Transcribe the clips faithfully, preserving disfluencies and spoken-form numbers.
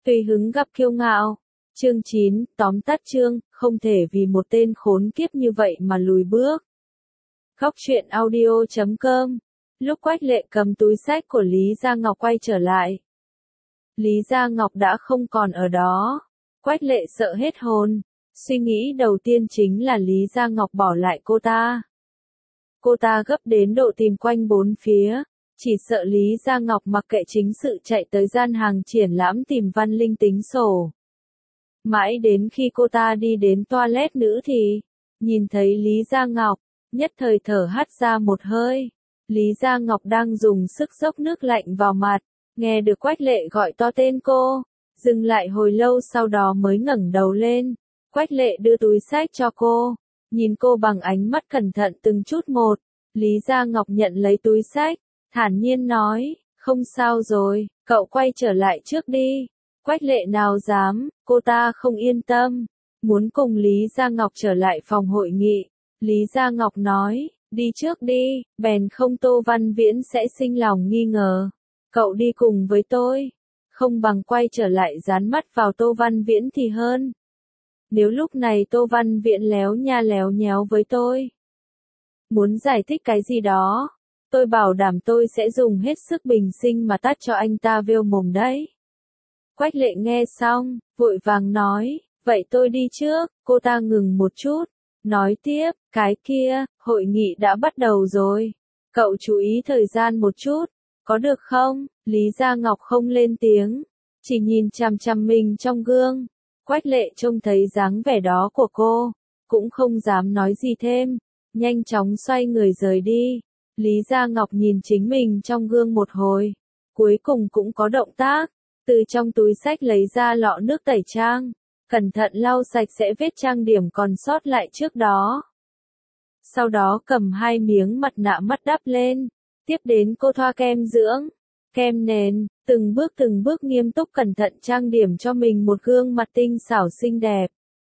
Tùy hứng gặp kiêu ngạo. Chương chín, tóm tắt chương, không thể vì một tên khốn kiếp như vậy mà lùi bước. Góc truyện audio chấm com. Lúc Quách Lệ cầm túi xách của Lý Gia Ngọc quay trở lại, Lý Gia Ngọc đã không còn ở đó. Quách Lệ sợ hết hồn. Suy nghĩ đầu tiên chính là Lý Gia Ngọc bỏ lại cô ta. Cô ta gấp đến độ tìm quanh bốn phía, chỉ sợ Lý Gia Ngọc mặc kệ chính sự chạy tới gian hàng triển lãm tìm Văn Linh tính sổ. Mãi đến khi cô ta đi đến toilet nữ thì nhìn thấy Lý Gia Ngọc, nhất thời thở hắt ra một hơi. Lý Gia Ngọc đang dùng sức dốc nước lạnh vào mặt, nghe được Quách Lệ gọi to tên cô, dừng lại hồi lâu sau đó mới ngẩng đầu lên. Quách Lệ đưa túi xách cho cô, nhìn cô bằng ánh mắt cẩn thận từng chút một. Lý Gia Ngọc nhận lấy túi xách, thản nhiên nói, không sao rồi, cậu quay trở lại trước đi. Quách Lệ nào dám, cô ta không yên tâm, muốn cùng Lý Gia Ngọc trở lại phòng hội nghị. Lý Gia Ngọc nói, đi trước đi, bèn không Tô Văn Viễn sẽ sinh lòng nghi ngờ. Cậu đi cùng với tôi, không bằng quay trở lại dán mắt vào Tô Văn Viễn thì hơn. Nếu lúc này Tô Văn Viễn léo nha léo nhéo với tôi, muốn giải thích cái gì đó, tôi bảo đảm tôi sẽ dùng hết sức bình sinh mà tát cho anh ta vêu mồm đấy. Quách Lệ nghe xong, vội vàng nói, vậy tôi đi trước. Cô ta ngừng một chút, nói tiếp, cái kia, hội nghị đã bắt đầu rồi. Cậu chú ý thời gian một chút, có được không? Lý Gia Ngọc không lên tiếng, chỉ nhìn chằm chằm mình trong gương. Quách Lệ trông thấy dáng vẻ đó của cô, cũng không dám nói gì thêm, nhanh chóng xoay người rời đi. Lý Gia Ngọc nhìn chính mình trong gương một hồi, cuối cùng cũng có động tác, từ trong túi xách lấy ra lọ nước tẩy trang, cẩn thận lau sạch sẽ vết trang điểm còn sót lại trước đó. Sau đó cầm hai miếng mặt nạ mắt đắp lên, tiếp đến cô thoa kem dưỡng, kem nền, từng bước từng bước nghiêm túc cẩn thận trang điểm cho mình một gương mặt tinh xảo xinh đẹp.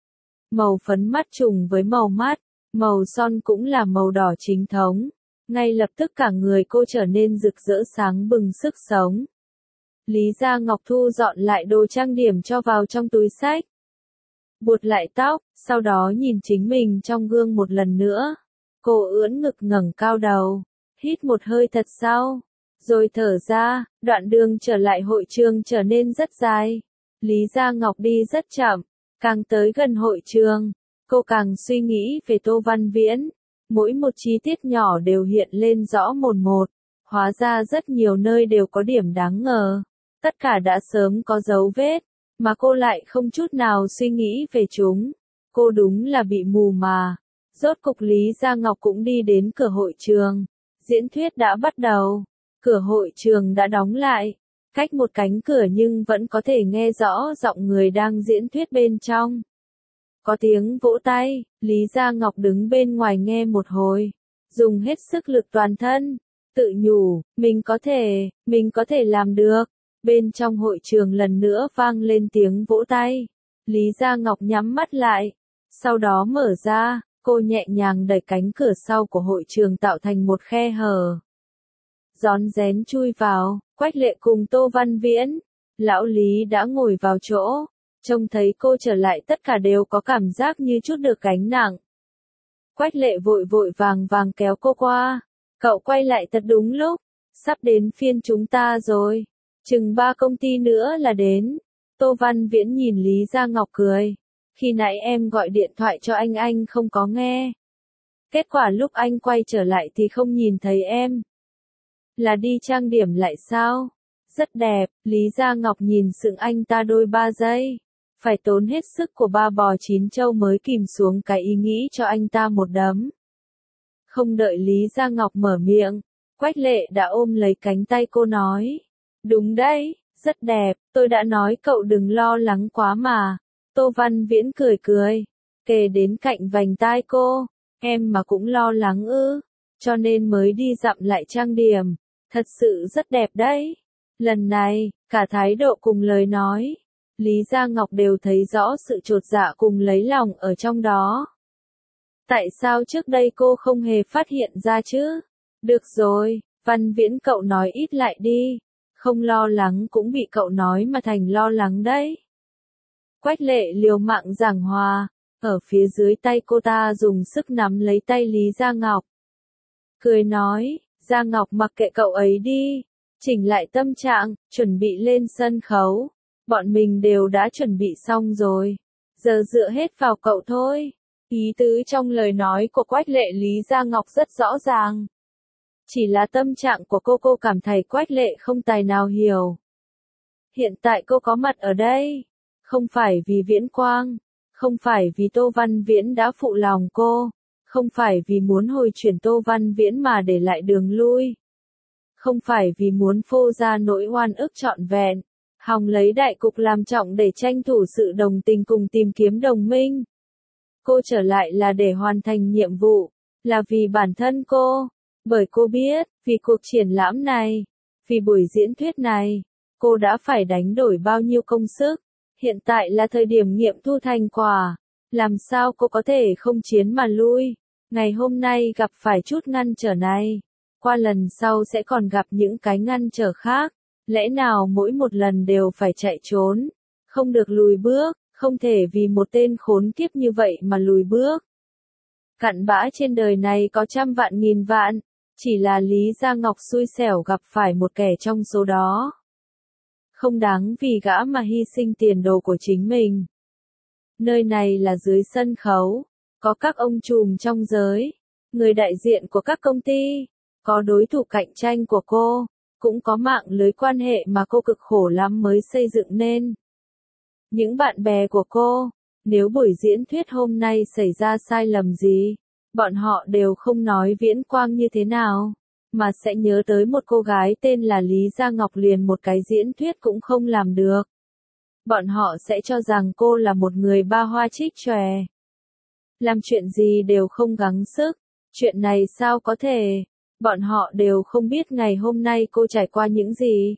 Màu phấn mắt trùng với màu mắt, màu son cũng là màu đỏ chính thống, ngay lập tức cả người cô trở nên rực rỡ sáng bừng sức sống. Lý Gia Ngọc thu dọn lại đồ trang điểm cho vào trong túi xách, buột lại tóc, sau đó nhìn chính mình trong gương một lần nữa. Cô ưỡn ngực ngẩng cao đầu, hít một hơi thật sâu, rồi thở ra. Đoạn đường trở lại hội trường trở nên rất dài. Lý Gia Ngọc đi rất chậm, càng tới gần hội trường, cô càng suy nghĩ về Tô Văn Viễn. Mỗi một chi tiết nhỏ đều hiện lên rõ mồn một, hóa ra rất nhiều nơi đều có điểm đáng ngờ. Tất cả đã sớm có dấu vết, mà cô lại không chút nào suy nghĩ về chúng. Cô đúng là bị mù mà. Rốt cục Lý Gia Ngọc cũng đi đến cửa hội trường. Diễn thuyết đã bắt đầu. Cửa hội trường đã đóng lại. Cách một cánh cửa nhưng vẫn có thể nghe rõ giọng người đang diễn thuyết bên trong. Có tiếng vỗ tay, Lý Gia Ngọc đứng bên ngoài nghe một hồi. Dùng hết sức lực toàn thân. Tự nhủ, mình có thể, mình có thể làm được. Bên trong hội trường lần nữa vang lên tiếng vỗ tay. Lý Gia Ngọc nhắm mắt lại. Sau đó mở ra, cô nhẹ nhàng đẩy cánh cửa sau của hội trường tạo thành một khe hở. Rón rén chui vào, Quách Lệ cùng Tô Văn Viễn. Lão Lý đã ngồi vào chỗ. Trông thấy cô trở lại tất cả đều có cảm giác như chút được gánh nặng. Quách Lệ vội vội vàng vàng kéo cô qua. Cậu quay lại thật đúng lúc. Sắp đến phiên chúng ta rồi. Chừng ba công ty nữa là đến. Tô Văn Viễn nhìn Lý Gia Ngọc cười. Khi nãy em gọi điện thoại cho anh anh không có nghe. Kết quả lúc anh quay trở lại thì không nhìn thấy em. Là đi trang điểm lại sao? Rất đẹp. Lý Gia Ngọc nhìn sững anh ta đôi ba giây. Phải tốn hết sức của ba bò chín trâu mới kìm xuống cái ý nghĩ cho anh ta một đấm. Không đợi Lý Gia Ngọc mở miệng, Quách Lệ đã ôm lấy cánh tay cô nói. Đúng đấy, rất đẹp, tôi đã nói cậu đừng lo lắng quá mà. Tô Văn Viễn cười cười, kề đến cạnh vành tai cô. Em mà cũng lo lắng ư, cho nên mới đi dặm lại trang điểm. Thật sự rất đẹp đấy. Lần này, cả thái độ cùng lời nói, Lý Gia Ngọc đều thấy rõ sự chột dạ cùng lấy lòng ở trong đó. Tại sao trước đây cô không hề phát hiện ra chứ? Được rồi, Văn Viễn cậu nói ít lại đi. Không lo lắng cũng bị cậu nói mà thành lo lắng đấy. Quách Lệ liều mạng giảng hòa, ở phía dưới tay cô ta dùng sức nắm lấy tay Lý Gia Ngọc. Cười nói, Gia Ngọc mặc kệ cậu ấy đi, chỉnh lại tâm trạng, chuẩn bị lên sân khấu. Bọn mình đều đã chuẩn bị xong rồi, giờ dựa hết vào cậu thôi. Ý tứ trong lời nói của Quách Lệ Lý Gia Ngọc rất rõ ràng. Chỉ là tâm trạng của cô cô cảm thấy Quách Lệ không tài nào hiểu. Hiện tại cô có mặt ở đây, không phải vì Viễn Quang, không phải vì Tô Văn Viễn đã phụ lòng cô, không phải vì muốn hồi chuyển Tô Văn Viễn mà để lại đường lui. Không phải vì muốn phô ra nỗi oan ức trọn vẹn, hòng lấy đại cục làm trọng để tranh thủ sự đồng tình cùng tìm kiếm đồng minh. Cô trở lại là để hoàn thành nhiệm vụ, là vì bản thân cô, bởi cô biết, vì cuộc triển lãm này, vì buổi diễn thuyết này, cô đã phải đánh đổi bao nhiêu công sức. Hiện tại là thời điểm nghiệm thu thành quả, làm sao cô có thể không chiến mà lui. Ngày hôm nay gặp phải chút ngăn trở này, qua lần sau sẽ còn gặp những cái ngăn trở khác, lẽ nào mỗi một lần đều phải chạy trốn, không được lùi bước, không thể vì một tên khốn kiếp như vậy mà lùi bước. Cặn bã trên đời này có trăm vạn nghìn vạn, chỉ là Lý Gia Ngọc xui xẻo gặp phải một kẻ trong số đó. Không đáng vì gã mà hy sinh tiền đồ của chính mình. Nơi này là dưới sân khấu, có các ông trùm trong giới, người đại diện của các công ty, có đối thủ cạnh tranh của cô, cũng có mạng lưới quan hệ mà cô cực khổ lắm mới xây dựng nên. Những bạn bè của cô, nếu buổi diễn thuyết hôm nay xảy ra sai lầm gì, bọn họ đều không nói Viễn Quang như thế nào, mà sẽ nhớ tới một cô gái tên là Lý Gia Ngọc liền một cái diễn thuyết cũng không làm được. Bọn họ sẽ cho rằng cô là một người ba hoa trích chòe. Làm chuyện gì đều không gắng sức, chuyện này sao có thể, bọn họ đều không biết ngày hôm nay cô trải qua những gì.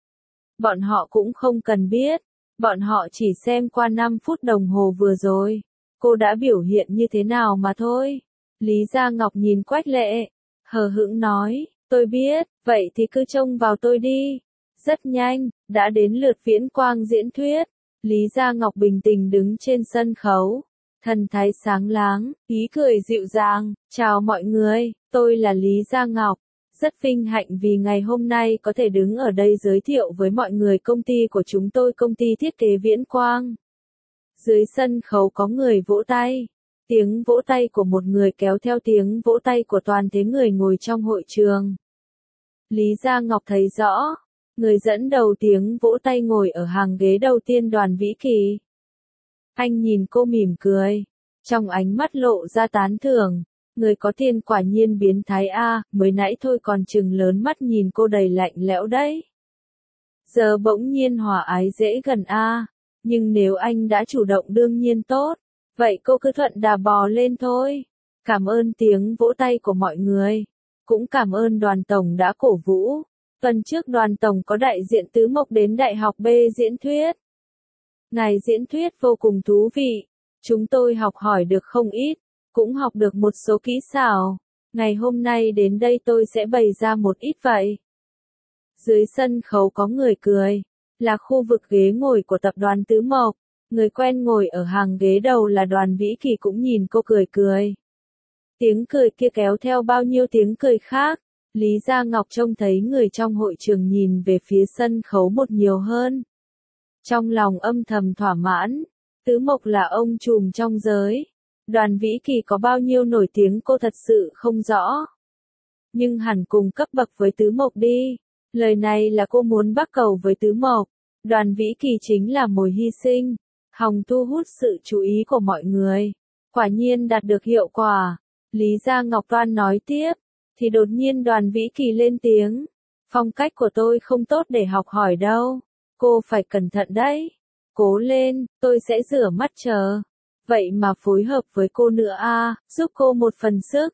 Bọn họ cũng không cần biết, bọn họ chỉ xem qua năm phút đồng hồ vừa rồi, cô đã biểu hiện như thế nào mà thôi. Lý Gia Ngọc nhìn Quách Lệ, hờ hững nói, tôi biết, vậy thì cứ trông vào tôi đi. Rất nhanh, đã đến lượt Viễn Quang diễn thuyết. Lý Gia Ngọc bình tĩnh đứng trên sân khấu, thần thái sáng láng, ý cười dịu dàng, chào mọi người, tôi là Lý Gia Ngọc. Rất vinh hạnh vì ngày hôm nay có thể đứng ở đây giới thiệu với mọi người công ty của chúng tôi, công ty thiết kế Viễn Quang. Dưới sân khấu có người vỗ tay. Tiếng vỗ tay của một người kéo theo tiếng vỗ tay của toàn thể người ngồi trong hội trường. Lý Gia Ngọc thấy rõ, người dẫn đầu tiếng vỗ tay ngồi ở hàng ghế đầu tiên Đoàn Vĩ Kỳ. Anh nhìn cô mỉm cười, trong ánh mắt lộ ra tán thưởng. Người có tiền quả nhiên biến thái a, mới nãy thôi còn chừng lớn mắt nhìn cô đầy lạnh lẽo đấy. Giờ bỗng nhiên hòa ái dễ gần a, nhưng nếu anh đã chủ động đương nhiên tốt, vậy cô cứ thuận đà bò lên thôi. Cảm ơn tiếng vỗ tay của mọi người, cũng cảm ơn Đoàn Tổng đã cổ vũ. Tuần trước Đoàn Tổng có đại diện Tứ Mộc đến Đại học B diễn thuyết. Ngài diễn thuyết vô cùng thú vị, chúng tôi học hỏi được không ít. Cũng học được một số kỹ xảo. Ngày hôm nay đến đây tôi sẽ bày ra một ít vậy. Dưới sân khấu có người cười, là khu vực ghế ngồi của tập đoàn Tứ Mộc. Người quen ngồi ở hàng ghế đầu là Đoàn Vĩ Kỳ cũng nhìn cô cười cười. Tiếng cười kia kéo theo bao nhiêu tiếng cười khác. Lý Gia Ngọc trông thấy người trong hội trường nhìn về phía sân khấu một nhiều hơn. Trong lòng âm thầm thỏa mãn. Tứ Mộc là ông trùm trong giới. Đoàn Vĩ Kỳ có bao nhiêu nổi tiếng cô thật sự không rõ. Nhưng hẳn cùng cấp bậc với Tứ Mộc đi. Lời này là cô muốn bắt cầu với Tứ Mộc. Đoàn Vĩ Kỳ chính là mồi hy sinh, hòng thu hút sự chú ý của mọi người. Quả nhiên đạt được hiệu quả. Lý Gia Ngọc Toan nói tiếp, thì đột nhiên Đoàn Vĩ Kỳ lên tiếng. Phong cách của tôi không tốt để học hỏi đâu. Cô phải cẩn thận đấy. Cố lên, tôi sẽ rửa mắt chờ. Vậy mà phối hợp với cô nữa a, giúp cô một phần sức.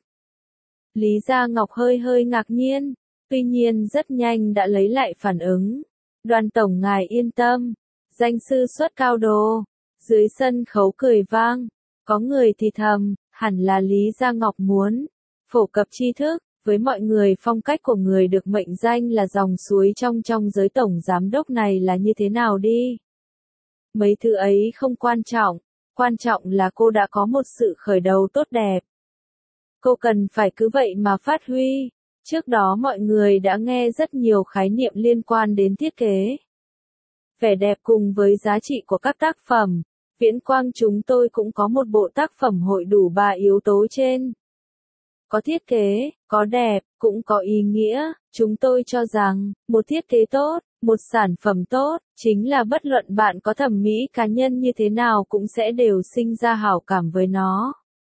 Lý Gia Ngọc hơi hơi ngạc nhiên, tuy nhiên rất nhanh đã lấy lại phản ứng. Đoàn Tổng ngài yên tâm, danh sư xuất cao đồ. Dưới sân khấu cười vang, có người thì thầm, hẳn là Lý Gia Ngọc muốn phổ cập tri thức, Với mọi người, phong cách của người được mệnh danh là dòng suối trong trong giới tổng giám đốc này là như thế nào đi? Mấy thứ ấy không quan trọng, quan trọng là cô đã có một sự khởi đầu tốt đẹp. Cô cần phải cứ vậy mà phát huy. Trước đó mọi người đã nghe rất nhiều khái niệm liên quan đến thiết kế. Vẻ đẹp cùng với giá trị của các tác phẩm, Viễn Quang chúng tôi cũng có một bộ tác phẩm hội đủ ba yếu tố trên. Có thiết kế, có đẹp, cũng có ý nghĩa. Chúng tôi cho rằng, một thiết kế tốt, một sản phẩm tốt, chính là bất luận bạn có thẩm mỹ cá nhân như thế nào cũng sẽ đều sinh ra hảo cảm với nó.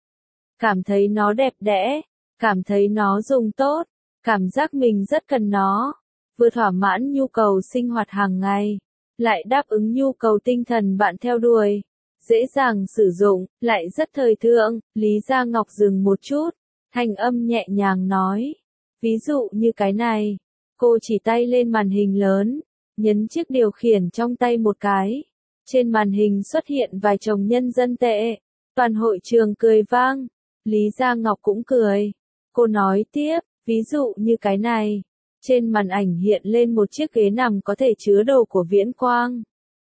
Cảm thấy nó đẹp đẽ, cảm thấy nó dùng tốt, cảm giác mình rất cần nó, vừa thỏa mãn nhu cầu sinh hoạt hàng ngày, lại đáp ứng nhu cầu tinh thần bạn theo đuổi, dễ dàng sử dụng, lại rất thời thượng. Lý Gia Ngọc dừng một chút, thanh âm nhẹ nhàng nói, ví dụ như cái này. Cô chỉ tay lên màn hình lớn, nhấn chiếc điều khiển trong tay một cái. Trên màn hình xuất hiện vài chồng nhân dân tệ. Toàn hội trường cười vang. Lý Gia Ngọc cũng cười. Cô nói tiếp, ví dụ như cái này. Trên màn ảnh hiện lên một chiếc ghế nằm có thể chứa đồ của Viễn Quang.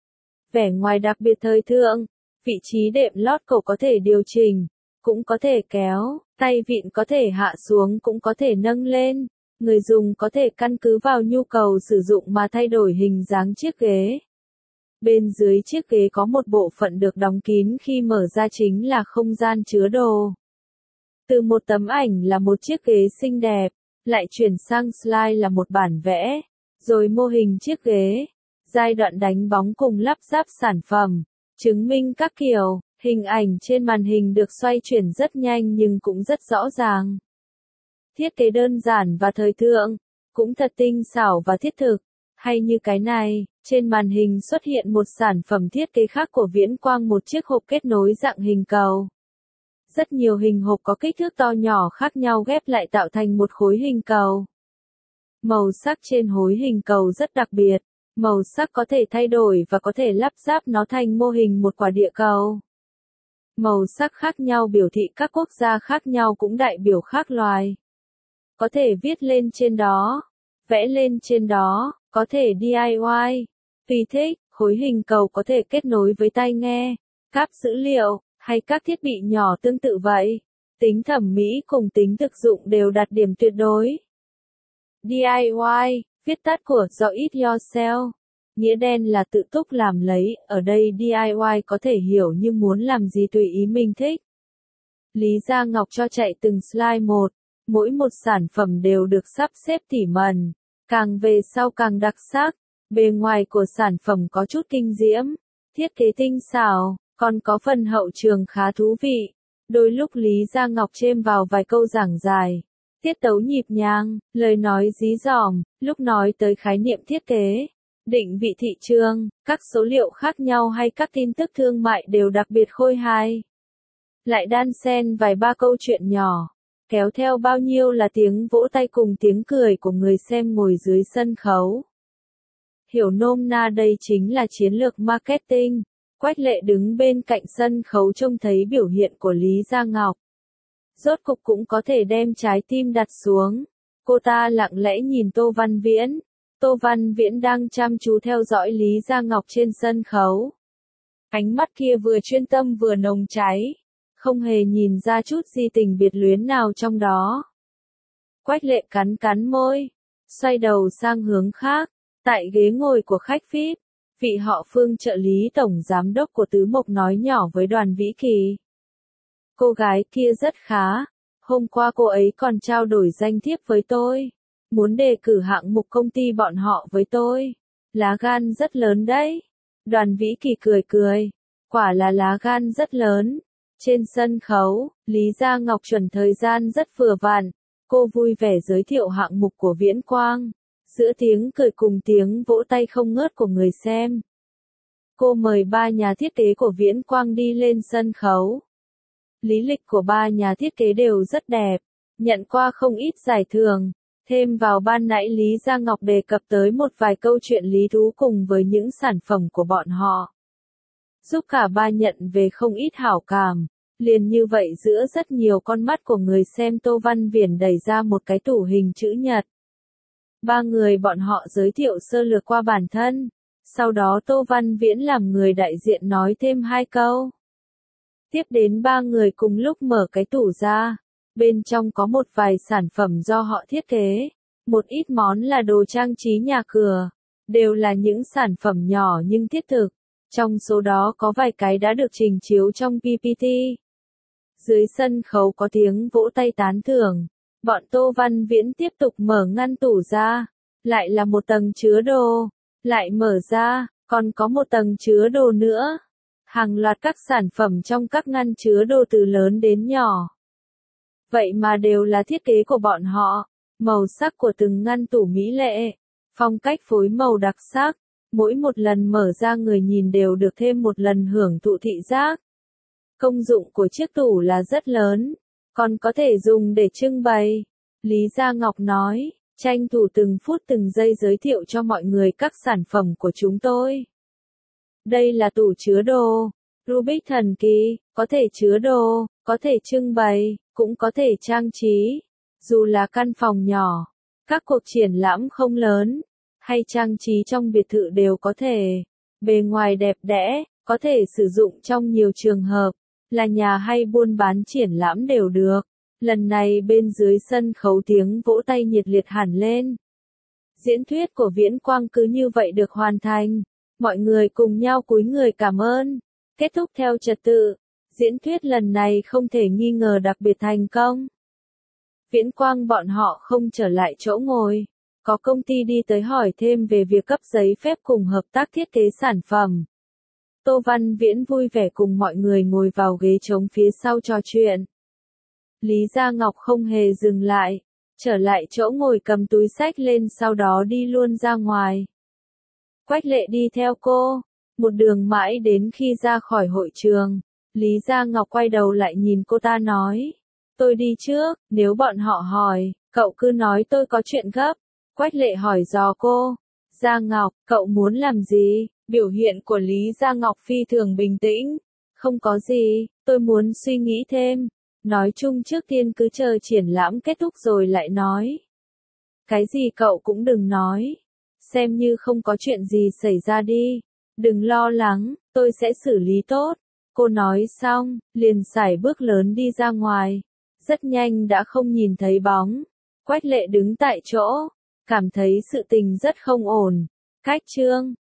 Vẻ ngoài đặc biệt thời thượng. Vị trí đệm lót cổ có thể điều chỉnh, cũng có thể kéo, tay vịn có thể hạ xuống cũng có thể nâng lên. Người dùng có thể căn cứ vào nhu cầu sử dụng mà thay đổi hình dáng chiếc ghế. Bên dưới chiếc ghế có một bộ phận được đóng kín, khi mở ra chính là không gian chứa đồ. Từ một tấm ảnh là một chiếc ghế xinh đẹp, lại chuyển sang slide là một bản vẽ, rồi mô hình chiếc ghế, giai đoạn đánh bóng cùng lắp ráp sản phẩm, chứng minh các kiểu. Hình ảnh trên màn hình được xoay chuyển rất nhanh nhưng cũng rất rõ ràng. Thiết kế đơn giản và thời thượng, cũng thật tinh xảo và thiết thực. Hay như cái này, trên màn hình xuất hiện một sản phẩm thiết kế khác của Viễn Quang, một chiếc hộp kết nối dạng hình cầu. Rất nhiều hình hộp có kích thước to nhỏ khác nhau ghép lại tạo thành một khối hình cầu. Màu sắc trên khối hình cầu rất đặc biệt, màu sắc có thể thay đổi và có thể lắp ráp nó thành mô hình một quả địa cầu. Màu sắc khác nhau biểu thị các quốc gia khác nhau cũng đại biểu khác loài. Có thể viết lên trên đó, vẽ lên trên đó, có thể đê i y. Tùy thích, khối hình cầu có thể kết nối với tai nghe, cáp dữ liệu, hay các thiết bị nhỏ tương tự vậy. Tính thẩm mỹ cùng tính thực dụng đều đạt điểm tuyệt đối. đê i y, viết tắt của Do It Yourself. Nghĩa đen là tự túc làm lấy, ở đây đê i y có thể hiểu như muốn làm gì tùy ý mình thích. Lý Gia Ngọc cho chạy từng slide một, mỗi một sản phẩm đều được sắp xếp tỉ mẩn, càng về sau càng đặc sắc. Bề ngoài của sản phẩm có chút kinh diễm, thiết kế tinh xảo, còn có phần hậu trường khá thú vị. Đôi lúc Lý Gia Ngọc chêm vào vài câu giảng dài, tiết tấu nhịp nhàng, lời nói dí dỏm. Lúc nói tới khái niệm thiết kế, định vị thị trường, các số liệu khác nhau hay các tin tức thương mại đều đặc biệt khôi hài. Lại đan xen vài ba câu chuyện nhỏ, kéo theo bao nhiêu là tiếng vỗ tay cùng tiếng cười của người xem ngồi dưới sân khấu. Hiểu nôm na đây chính là chiến lược marketing. Quách Lệ đứng bên cạnh sân khấu trông thấy biểu hiện của Lý Gia Ngọc. Rốt cục cũng có thể đem trái tim đặt xuống. Cô ta lặng lẽ nhìn Tô Văn Viễn. Tô Văn Viễn đang chăm chú theo dõi Lý Gia Ngọc trên sân khấu. Ánh mắt kia vừa chuyên tâm vừa nồng cháy, không hề nhìn ra chút gì tình biệt luyến nào trong đó. Quách Lệ cắn cắn môi, xoay đầu sang hướng khác, tại ghế ngồi của khách vi ai pi, vị họ Phương trợ lý tổng giám đốc của Tứ Mộc nói nhỏ với Đoàn Vĩ Kỳ. Cô gái kia rất khá, hôm qua cô ấy còn trao đổi danh thiếp với tôi, muốn đề cử hạng mục công ty bọn họ với tôi. Lá gan rất lớn đấy. Đoàn Vĩ Kỳ cười cười, quả là lá gan rất lớn. Trên sân khấu, Lý Gia Ngọc chuẩn thời gian rất vừa vặn, cô vui vẻ giới thiệu hạng mục của Viễn Quang, giữa tiếng cười cùng tiếng vỗ tay không ngớt của người xem. Cô mời ba nhà thiết kế của Viễn Quang đi lên sân khấu. Lý lịch của ba nhà thiết kế đều rất đẹp, nhận qua không ít giải thưởng. Thêm vào ban nãy Lý Gia Ngọc đề cập tới một vài câu chuyện lý thú cùng với những sản phẩm của bọn họ, giúp cả ba nhận về không ít hảo cảm. Liền như vậy giữa rất nhiều con mắt của người xem Tô Văn Viễn đẩy ra một cái tủ hình chữ nhật. Ba người bọn họ giới thiệu sơ lược qua bản thân, sau đó Tô Văn Viễn làm người đại diện nói thêm hai câu. Tiếp đến ba người cùng lúc mở cái tủ ra, bên trong có một vài sản phẩm do họ thiết kế, một ít món là đồ trang trí nhà cửa, đều là những sản phẩm nhỏ nhưng thiết thực, trong số đó có vài cái đã được trình chiếu trong pê pê tê. Dưới sân khấu có tiếng vỗ tay tán thưởng, bọn Tô Văn Viễn tiếp tục mở ngăn tủ ra, lại là một tầng chứa đồ, lại mở ra, còn có một tầng chứa đồ nữa. Hàng loạt các sản phẩm trong các ngăn chứa đồ từ lớn đến nhỏ. Vậy mà đều là thiết kế của bọn họ, màu sắc của từng ngăn tủ mỹ lệ, phong cách phối màu đặc sắc, mỗi một lần mở ra người nhìn đều được thêm một lần hưởng thụ thị giác. Công dụng của chiếc tủ là rất lớn, còn có thể dùng để trưng bày. Lý Gia Ngọc nói, tranh thủ từng phút từng giây giới thiệu cho mọi người các sản phẩm của chúng tôi. Đây là tủ chứa đồ, Rubik thần kỳ, có thể chứa đồ, có thể trưng bày, cũng có thể trang trí. Dù là căn phòng nhỏ, các cuộc triển lãm không lớn, hay trang trí trong biệt thự đều có thể. Bề ngoài đẹp đẽ, có thể sử dụng trong nhiều trường hợp, là nhà hay buôn bán triển lãm đều được. Lần này bên dưới sân khấu tiếng vỗ tay nhiệt liệt hẳn lên. Diễn thuyết của Viễn Quang cứ như vậy được hoàn thành. Mọi người cùng nhau cúi người cảm ơn. Kết thúc theo trật tự. Diễn thuyết lần này không thể nghi ngờ đặc biệt thành công. Viễn Quang bọn họ không trở lại chỗ ngồi. Có công ty đi tới hỏi thêm về việc cấp giấy phép cùng hợp tác thiết kế sản phẩm. Tô Văn Viễn vui vẻ cùng mọi người ngồi vào ghế trống phía sau trò chuyện. Lý Gia Ngọc không hề dừng lại, trở lại chỗ ngồi cầm túi xách lên sau đó đi luôn ra ngoài. Quách Lệ đi theo cô, một đường mãi đến khi ra khỏi hội trường, Lý Gia Ngọc quay đầu lại nhìn cô ta nói, tôi đi trước, nếu bọn họ hỏi, cậu cứ nói tôi có chuyện gấp. Quách Lệ hỏi dò cô, Gia Ngọc, cậu muốn làm gì? Biểu hiện của Lý Gia Ngọc phi thường bình tĩnh, không có gì, tôi muốn suy nghĩ thêm. Nói chung trước tiên cứ chờ triển lãm kết thúc rồi lại nói. Cái gì cậu cũng đừng nói. Xem như không có chuyện gì xảy ra đi. Đừng lo lắng, tôi sẽ xử lý tốt. Cô nói xong, liền sải bước lớn đi ra ngoài. Rất nhanh đã không nhìn thấy bóng. Quách Lệ đứng tại chỗ, cảm thấy sự tình rất không ổn. Cách chương